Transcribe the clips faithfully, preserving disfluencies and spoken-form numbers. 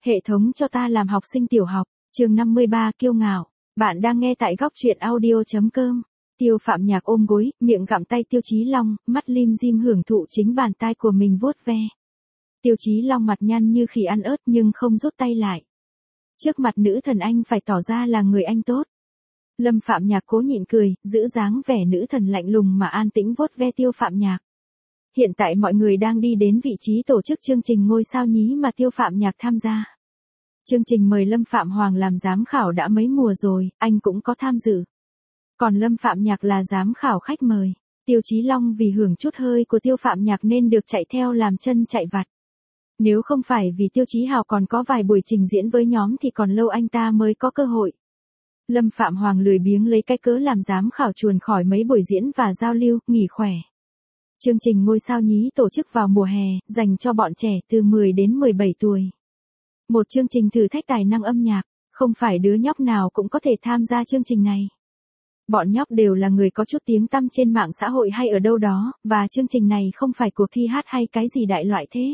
Hệ thống cho ta làm học sinh tiểu học, chương năm mươi ba kiêu ngạo. Bạn đang nghe tại góc truyện audio.com. Tiêu Phạm Nhạc ôm gối, miệng gặm tay Tiêu Chí Long, mắt lim dim hưởng thụ chính bàn tay của mình vuốt ve. Tiêu Chí Long mặt nhăn như khỉ ăn ớt nhưng không rút tay lại. Trước mặt nữ thần anh phải tỏ ra là người anh tốt. Lâm Phạm Nhạc cố nhịn cười, giữ dáng vẻ nữ thần lạnh lùng mà an tĩnh vuốt ve Tiêu Phạm Nhạc. Hiện tại mọi người đang đi đến vị trí tổ chức chương trình Ngôi sao nhí mà Tiêu Phạm Nhạc tham gia. Chương trình mời Lâm Phạm Hoàng làm giám khảo đã mấy mùa rồi, anh cũng có tham dự. Còn Lâm Phạm Nhạc là giám khảo khách mời. Tiêu Chí Long vì hưởng chút hơi của Tiêu Phạm Nhạc nên được chạy theo làm chân chạy vặt. Nếu không phải vì Tiêu Chí Hào còn có vài buổi trình diễn với nhóm thì còn lâu anh ta mới có cơ hội. Lâm Phạm Hoàng lười biếng lấy cái cớ làm giám khảo chuồn khỏi mấy buổi diễn và giao lưu, nghỉ khỏe. Chương trình Ngôi sao nhí tổ chức vào mùa hè, dành cho bọn trẻ từ mười đến mười bảy tuổi. Một chương trình thử thách tài năng âm nhạc, không phải đứa nhóc nào cũng có thể tham gia chương trình này. Bọn nhóc đều là người có chút tiếng tăm trên mạng xã hội hay ở đâu đó, và chương trình này không phải cuộc thi hát hay cái gì đại loại thế.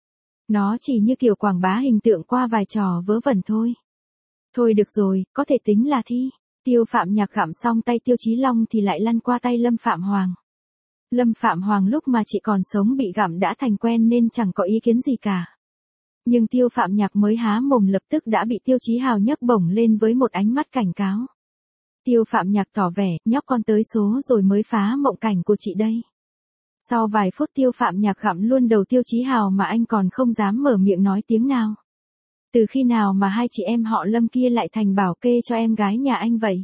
Nó chỉ như kiểu quảng bá hình tượng qua vài trò vớ vẩn thôi. Thôi được rồi, có thể tính là thi. Tiêu Phạm Nhạc gặm xong tay Tiêu Chí Long thì lại lăn qua tay Lâm Phạm Hoàng. Lâm Phạm Hoàng lúc mà chị còn sống bị gặm đã thành quen nên chẳng có ý kiến gì cả. Nhưng Tiêu Phạm Nhạc mới há mồm lập tức đã bị Tiêu Chí Hào nhấc bổng lên với một ánh mắt cảnh cáo. Tiêu Phạm Nhạc tỏ vẻ, nhóc con tới số rồi mới phá mộng cảnh của chị đây. Sau vài phút Tiêu Phạm Nhạc gặm luôn đầu Tiêu Chí Hào mà anh còn không dám mở miệng nói tiếng nào. Từ khi nào mà hai chị em họ Lâm kia lại thành bảo kê cho em gái nhà anh vậy?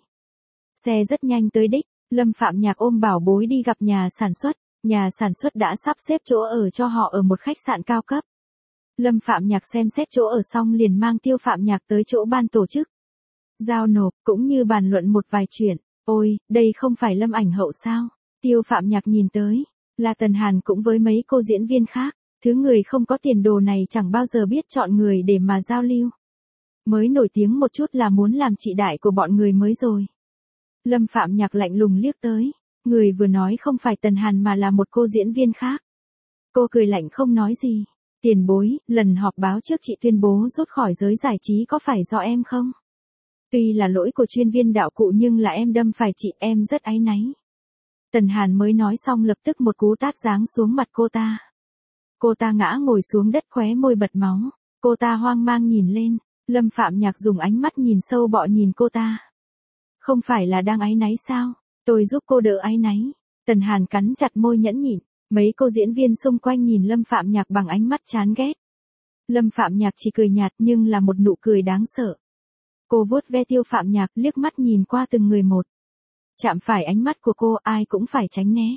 Xe rất nhanh tới đích, Lâm Phạm Nhạc ôm bảo bối đi gặp nhà sản xuất. Nhà sản xuất đã sắp xếp chỗ ở cho họ ở một khách sạn cao cấp. Lâm Phạm Nhạc xem xét chỗ ở xong liền mang Tiêu Phạm Nhạc tới chỗ ban tổ chức. Giao nộp, cũng như bàn luận một vài chuyện. Ôi, đây không phải Lâm Ảnh Hậu sao? Tiêu Phạm Nhạc nhìn tới, là Tần Hàn cũng với mấy cô diễn viên khác. Thứ người không có tiền đồ này chẳng bao giờ biết chọn người để mà giao lưu. Mới nổi tiếng một chút là muốn làm chị đại của bọn người mới rồi. Lâm Phạm Nhạc lạnh lùng liếc tới. Người vừa nói không phải Tần Hàn mà là một cô diễn viên khác. Cô cười lạnh không nói gì. Tiền bối, lần họp báo trước chị tuyên bố rút khỏi giới giải trí có phải do em không? Tuy là lỗi của chuyên viên đạo cụ nhưng là em đâm phải chị, em rất áy náy. Tần Hàn mới nói xong lập tức một cú tát giáng xuống mặt cô ta. Cô ta ngã ngồi xuống đất khóe môi bật máu. Cô ta hoang mang nhìn lên. Lâm Phạm Nhạc dùng ánh mắt nhìn sâu bọ nhìn cô ta. Không phải là đang áy náy sao? Tôi giúp cô đỡ áy náy. Tần Hàn cắn chặt môi nhẫn nhịn. Mấy cô diễn viên xung quanh nhìn Lâm Phạm Nhạc bằng ánh mắt chán ghét. Lâm Phạm Nhạc chỉ cười nhạt nhưng là một nụ cười đáng sợ. Cô vuốt ve Tiêu Phạm Nhạc liếc mắt nhìn qua từng người một. Chạm phải ánh mắt của cô ai cũng phải tránh né.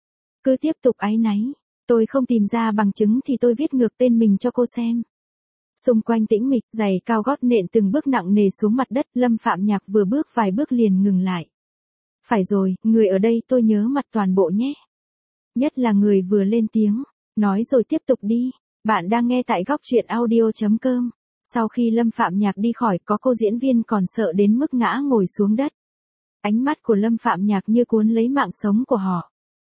Cứ tiếp tục áy náy. Tôi không tìm ra bằng chứng thì tôi viết ngược tên mình cho cô xem. Xung quanh tĩnh mịch, giày cao gót nện từng bước nặng nề xuống mặt đất. Lâm Phạm Nhạc vừa bước vài bước liền ngừng lại. Phải rồi, người ở đây tôi nhớ mặt toàn bộ nhé. Nhất là người vừa lên tiếng. Nói rồi tiếp tục đi. Bạn đang nghe tại góc truyện audio.com. Sau khi Lâm Phạm Nhạc đi khỏi có cô diễn viên còn sợ đến mức ngã ngồi xuống đất. Ánh mắt của Lâm Phạm Nhạc như cuốn lấy mạng sống của họ.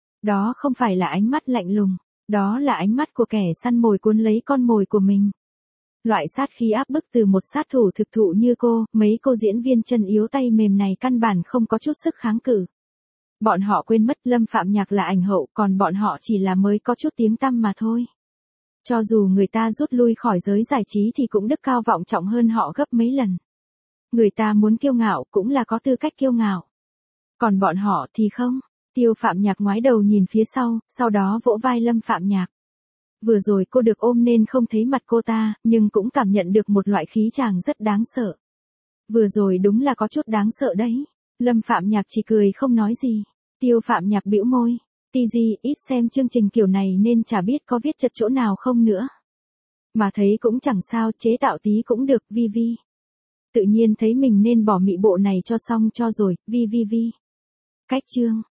Đó không phải là ánh mắt lạnh lùng. Đó là ánh mắt của kẻ săn mồi cuốn lấy con mồi của mình. Loại sát khí áp bức từ một sát thủ thực thụ như cô, mấy cô diễn viên chân yếu tay mềm này căn bản không có chút sức kháng cự. Bọn họ quên mất Lâm Phạm Nhạc là ảnh hậu, còn bọn họ chỉ là mới có chút tiếng tăm mà thôi. Cho dù người ta rút lui khỏi giới giải trí thì cũng đức cao vọng trọng hơn họ gấp mấy lần. Người ta muốn kiêu ngạo cũng là có tư cách kiêu ngạo. Còn bọn họ thì không. Tiêu Phạm Nhạc ngoái đầu nhìn phía sau, sau đó vỗ vai Lâm Phạm Nhạc. Vừa rồi cô được ôm nên không thấy mặt cô ta, nhưng cũng cảm nhận được một loại khí chàng rất đáng sợ. Vừa rồi đúng là có chút đáng sợ đấy. Lâm Phạm Nhạc chỉ cười không nói gì. Tiêu Phạm Nhạc bĩu môi. tê giê ít xem chương trình kiểu này nên chả biết có viết chật chỗ nào không nữa. Mà thấy cũng chẳng sao, chế tạo tí cũng được, vi vi. Tự nhiên thấy mình nên bỏ mị bộ này cho xong cho rồi, vi vi vi. Cách chương.